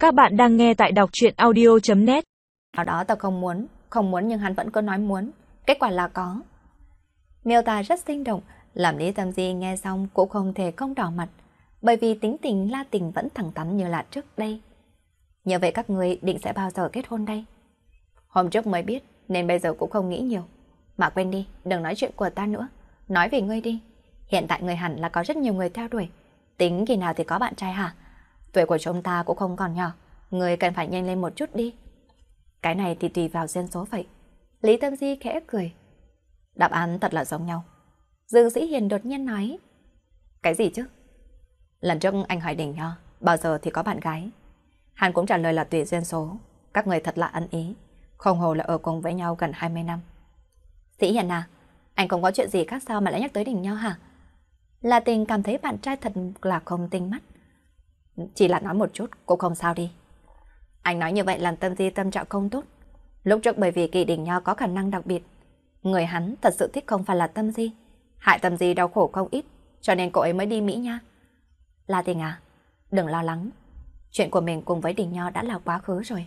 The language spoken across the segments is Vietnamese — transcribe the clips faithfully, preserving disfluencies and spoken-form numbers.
Các bạn đang nghe tại đọc truyện audio chấm net. Ở đó tao không muốn, không muốn nhưng hắn vẫn cứ nói muốn. Kết quả là có. Miêu tả rất sinh động, làm Lý Tâm Di nghe xong cũng không thể không đỏ mặt, bởi vì tính tình La Tình vẫn thẳng thắn như là trước đây. Như vậy các người định sẽ bao giờ kết hôn đây? Hôm trước mới biết nên bây giờ cũng không nghĩ nhiều. Mà quên đi, đừng nói chuyện của ta nữa. Nói về ngươi đi. Hiện tại người hẳn là có rất nhiều người theo đuổi. Tính khi nào thì có bạn trai hả? Tuổi của chúng ta cũng không còn nhỏ. Người cần phải nhanh lên một chút đi. Cái này thì tùy vào duyên số vậy. Lý Tâm Di khẽ cười. Đáp án thật là giống nhau. Dương Sĩ Hiền đột nhiên nói. Cái gì chứ? Lần trước anh hỏi Đình Nho bao giờ thì có bạn gái. Hắn cũng trả lời là tùy duyên số. Các người thật là ăn ý. Không hồ là ở cùng với nhau gần hai mươi năm. Sĩ Hiền à, anh không có chuyện gì khác sao mà lại nhắc tới Đình Nho hả? La Tình cảm thấy bạn trai thật là không tinh mắt. Chỉ là nói một chút cũng không sao đi. Anh nói như vậy làm Tâm Di tâm trạng không tốt. Lúc trước bởi vì Kỳ Đình Nho có khả năng đặc biệt, người hắn thật sự thích không phải là Tâm Di, hại Tâm Di đau khổ không ít, cho nên cô ấy mới đi Mỹ nha. La Tình à, đừng lo lắng. Chuyện của mình cùng với Đình Nho đã là quá khứ rồi.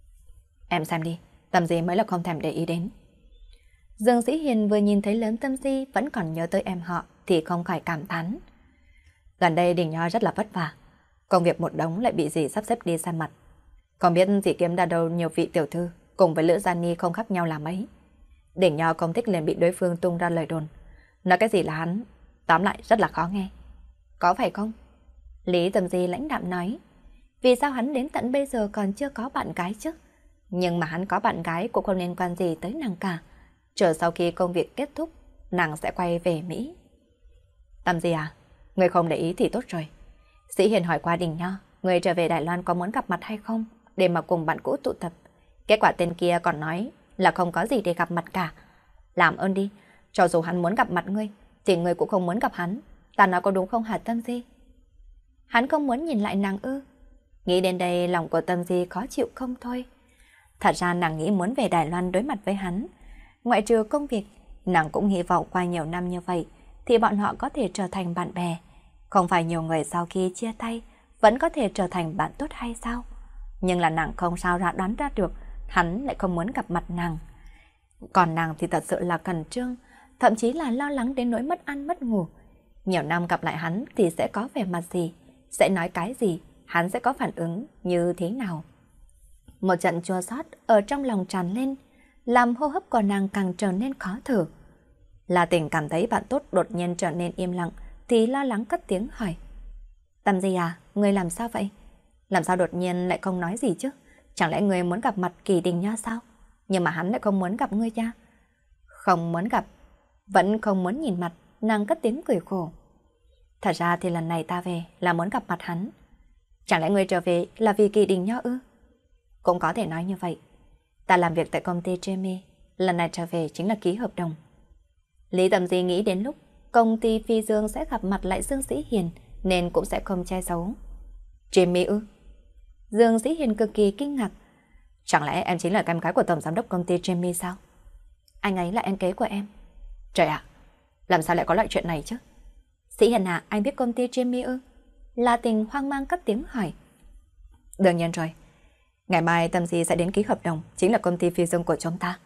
Em xem đi, Tâm Di mới là không thèm để ý đến. Dương Sĩ Hiền vừa nhìn thấy lớn Tâm Di vẫn còn nhớ tới em họ thì không khỏi cảm thán. Gần đây Đình Nho rất là vất vả. Công việc một đống lại bị dì sắp xếp đi xa mặt. Không biết dì kiếm đã đâu nhiều vị tiểu thư cùng với Lữ Gia Ni không khác nhau là mấy. Đình Nho không thích liền bị đối phương tung ra lời đồn. Nói cái gì là hắn, tóm lại rất là khó nghe. Có phải không? Lý Tâm Di lãnh đạm nói. Vì sao hắn đến tận bây giờ còn chưa có bạn gái chứ? Nhưng mà hắn có bạn gái cũng không liên quan gì tới nàng cả. Chờ sau khi công việc kết thúc, nàng sẽ quay về Mỹ. Tâm Di à, người không để ý thì tốt rồi. Sĩ Hiền hỏi qua Đình Nho, người trở về Đài Loan có muốn gặp mặt hay không, để mà cùng bạn cũ tụ tập. Kết quả tên kia còn nói là không có gì để gặp mặt cả. Làm ơn đi, cho dù hắn muốn gặp mặt ngươi, thì ngươi cũng không muốn gặp hắn. Ta nói có đúng không hả Tâm Di? Hắn không muốn nhìn lại nàng ư? Nghĩ đến đây lòng của Tâm Di khó chịu không thôi. Thật ra nàng nghĩ muốn về Đài Loan đối mặt với hắn. Ngoại trừ công việc, nàng cũng hy vọng qua nhiều năm như vậy thì bọn họ có thể trở thành bạn bè. Không phải nhiều người sau khi chia tay vẫn có thể trở thành bạn tốt hay sao? Nhưng là nàng không sao ra đoán ra được hắn lại không muốn gặp mặt nàng. Còn nàng thì thật sự là khẩn trương, thậm chí là lo lắng đến nỗi mất ăn mất ngủ. Nhiều năm gặp lại hắn thì sẽ có vẻ mặt gì, sẽ nói cái gì, hắn sẽ có phản ứng như thế nào. Một trận chua xót ở trong lòng tràn lên, làm hô hấp của nàng càng trở nên khó thở. La Tình cảm thấy bạn tốt đột nhiên trở nên im lặng thì lo lắng cất tiếng hỏi. Tâm Di à, người làm sao vậy? Làm sao đột nhiên lại không nói gì chứ? Chẳng lẽ người muốn gặp mặt Kỳ Đình Nho sao? Nhưng mà hắn lại không muốn gặp ngươi cha. Không muốn gặp, vẫn không muốn nhìn mặt, nàng cất tiếng cười khổ. Thật ra thì lần này ta về là muốn gặp mặt hắn. Chẳng lẽ ngươi trở về là vì Kỳ Đình Nho ư? Cũng có thể nói như vậy. Ta làm việc tại công ty Jamie, lần này trở về chính là ký hợp đồng. Lý Tâm Di nghĩ đến lúc công ty Phi Dương sẽ gặp mặt lại Dương Sĩ Hiền nên cũng sẽ không che giấu. Jamie ư? Dương Sĩ Hiền cực kỳ kinh ngạc. Chẳng lẽ em chính là em gái của tổng giám đốc công ty Jamie sao? Anh ấy là em kế của em. Trời ạ, làm sao lại có loại chuyện này chứ? Sĩ Hiền à, anh biết công ty Jamie ư? La Tình hoang mang cất tiếng hỏi. Đương nhiên rồi. Ngày mai Tâm Di sẽ đến ký hợp đồng, chính là công ty Phi Dương của chúng ta.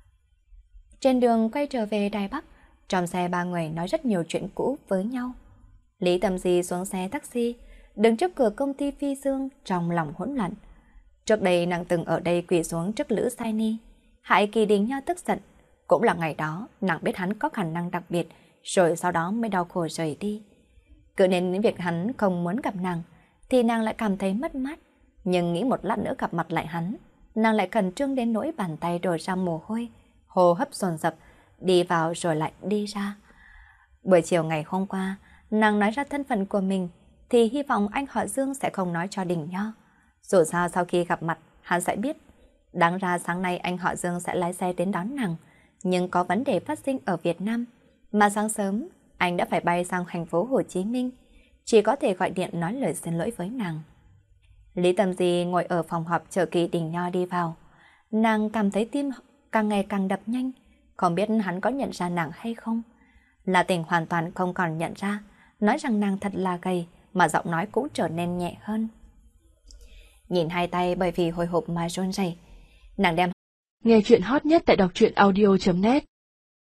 Trên đường quay trở về Đài Bắc, trong xe ba người nói rất nhiều chuyện cũ với nhau. Lý Tâm Di xuống xe taxi, đứng trước cửa công ty Phi Dương trong lòng hỗn loạn. Trước đây nàng từng ở đây quỳ xuống trước Lữ Sai Ni, hại Kỳ Đình Nho tức giận. Cũng là ngày đó nàng biết hắn có khả năng đặc biệt, rồi sau đó mới đau khổ rời đi. Cứ nên những việc hắn không muốn gặp nàng, thì nàng lại cảm thấy mất mát. Nhưng nghĩ một lát nữa gặp mặt lại hắn, nàng lại khẩn trương đến nỗi bàn tay đổ ra mồ hôi, hô hấp dồn dập, đi vào rồi lại đi ra. Buổi chiều ngày hôm qua, nàng nói ra thân phận của mình, thì hy vọng anh họ Dương sẽ không nói cho Đình Nho. Dù sao sau khi gặp mặt, hắn sẽ biết. Đáng ra sáng nay anh họ Dương sẽ lái xe đến đón nàng, nhưng có vấn đề phát sinh ở Việt Nam, mà sáng sớm anh đã phải bay sang thành phố Hồ Chí Minh, chỉ có thể gọi điện nói lời xin lỗi với nàng. Lý Tâm Di ngồi ở phòng họp chờ Kỳ Đình Nho đi vào. Nàng cảm thấy tim càng ngày càng đập nhanh, không biết hắn có nhận ra nàng hay không. La Tình hoàn toàn không còn nhận ra, nói rằng nàng thật là gầy, mà giọng nói cũng trở nên nhẹ hơn. nhìn hai tay bởi vì hồi hộp mà run rẩy. Nàng đem nghe chuyện hot nhất tại đọc truyện audio chấm net